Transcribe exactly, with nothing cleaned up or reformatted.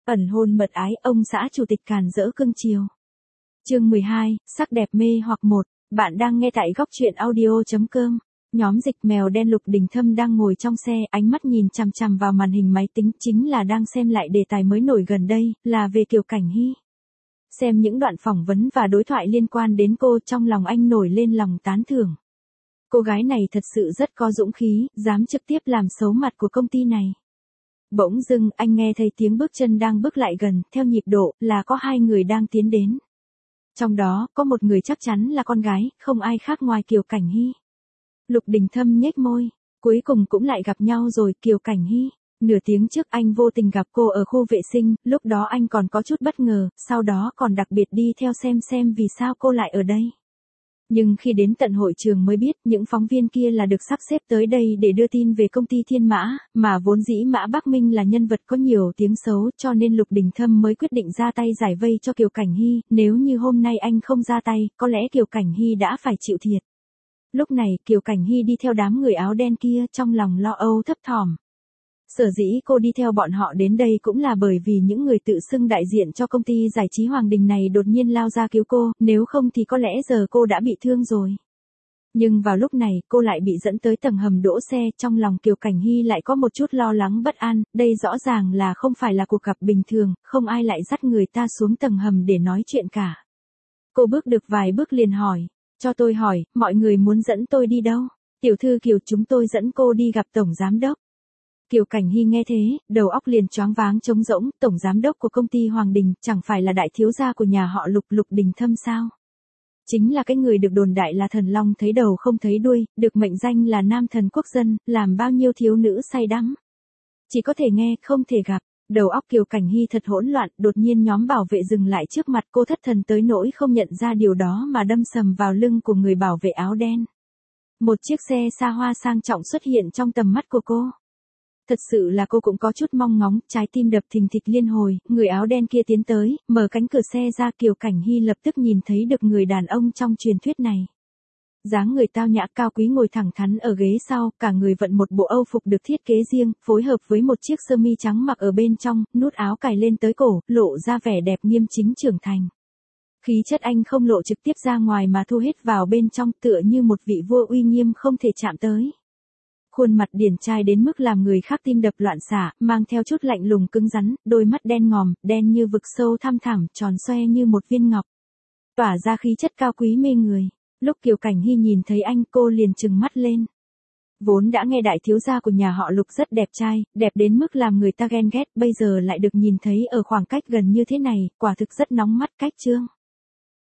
Ẩn hôn mật ái, ông xã chủ tịch càn rỡ cưng chiều. Chương mười hai, sắc đẹp mê hoặc một. Bạn đang nghe tại góc truyện audio chấm com. Nhóm dịch mèo đen Lục Đình Thâm đang ngồi trong xe, ánh mắt nhìn chằm chằm vào màn hình máy tính, chính là đang xem lại đề tài mới nổi gần đây, là về Kiều Cảnh Hy. Xem những đoạn phỏng vấn và đối thoại liên quan đến cô, trong lòng anh nổi lên lòng tán thưởng. Cô gái này thật sự rất có dũng khí, dám trực tiếp làm xấu mặt của công ty này. Bỗng dưng anh nghe thấy tiếng bước chân đang bước lại gần, theo nhịp độ là có hai người đang tiến đến. Trong đó, có một người chắc chắn là con gái, không ai khác ngoài Kiều Cảnh Hy. Lục Đình Thâm nhếch môi, cuối cùng cũng lại gặp nhau rồi. Kiều Cảnh Hy. Nửa tiếng trước anh vô tình gặp cô ở khu vệ sinh, lúc đó anh còn có chút bất ngờ, sau đó còn đặc biệt đi theo xem xem vì sao cô lại ở đây. Nhưng khi đến tận hội trường mới biết những phóng viên kia là được sắp xếp tới đây để đưa tin về công ty Thiên Mã, mà vốn dĩ Mã Bắc Minh là nhân vật có nhiều tiếng xấu, cho nên Lục Đình Thâm mới quyết định ra tay giải vây cho Kiều Cảnh Hy. Nếu như hôm nay anh không ra tay, có lẽ Kiều Cảnh Hy đã phải chịu thiệt. Lúc này Kiều Cảnh Hy đi theo đám người áo đen kia, trong lòng lo âu thấp thỏm. Sở dĩ cô đi theo bọn họ đến đây cũng là bởi vì những người tự xưng đại diện cho công ty giải trí Hoàng Đình này đột nhiên lao ra cứu cô, nếu không thì có lẽ giờ cô đã bị thương rồi. Nhưng vào lúc này cô lại bị dẫn tới tầng hầm đỗ xe, trong lòng Kiều Cảnh Hy lại có một chút lo lắng bất an, đây rõ ràng là không phải là cuộc gặp bình thường, không ai lại dắt người ta xuống tầng hầm để nói chuyện cả. Cô bước được vài bước liền hỏi, cho tôi hỏi, mọi người muốn dẫn tôi đi đâu? Tiểu thư Kiều, chúng tôi dẫn cô đi gặp tổng giám đốc. Kiều Cảnh Hy nghe thế, đầu óc liền choáng váng trống rỗng, tổng giám đốc của công ty Hoàng Đình, chẳng phải là đại thiếu gia của nhà họ Lục, Lục Đình Thâm sao? Chính là cái người được đồn đại là thần long thấy đầu không thấy đuôi, được mệnh danh là nam thần quốc dân, làm bao nhiêu thiếu nữ say đắm. Chỉ có thể nghe, không thể gặp. Đầu óc Kiều Cảnh Hy thật hỗn loạn, đột nhiên nhóm bảo vệ dừng lại trước mặt cô, thất thần tới nỗi không nhận ra điều đó mà đâm sầm vào lưng của người bảo vệ áo đen. Một chiếc xe xa hoa sang trọng xuất hiện trong tầm mắt của cô. Thật sự là cô cũng có chút mong ngóng, trái tim đập thình thịch liên hồi, người áo đen kia tiến tới, mở cánh cửa xe ra. Kiều Cảnh Hy lập tức nhìn thấy được người đàn ông trong truyền thuyết này. Dáng người tao nhã cao quý ngồi thẳng thắn ở ghế sau, cả người vận một bộ âu phục được thiết kế riêng, phối hợp với một chiếc sơ mi trắng mặc ở bên trong, nút áo cài lên tới cổ, lộ ra vẻ đẹp nghiêm chính trưởng thành. Khí chất anh không lộ trực tiếp ra ngoài mà thu hết vào bên trong, tựa như một vị vua uy nghiêm không thể chạm tới. Khuôn mặt điển trai đến mức làm người khác tim đập loạn xạ, mang theo chút lạnh lùng cứng rắn, đôi mắt đen ngòm, đen như vực sâu thăm thẳm, tròn xoe như một viên ngọc. Tỏa ra khí chất cao quý mê người. Lúc Kiều Cảnh Hy nhìn thấy anh, cô liền trừng mắt lên. Vốn đã nghe đại thiếu gia của nhà họ Lục rất đẹp trai, đẹp đến mức làm người ta ghen ghét, bây giờ lại được nhìn thấy ở khoảng cách gần như thế này, quả thực rất nóng mắt cách trương.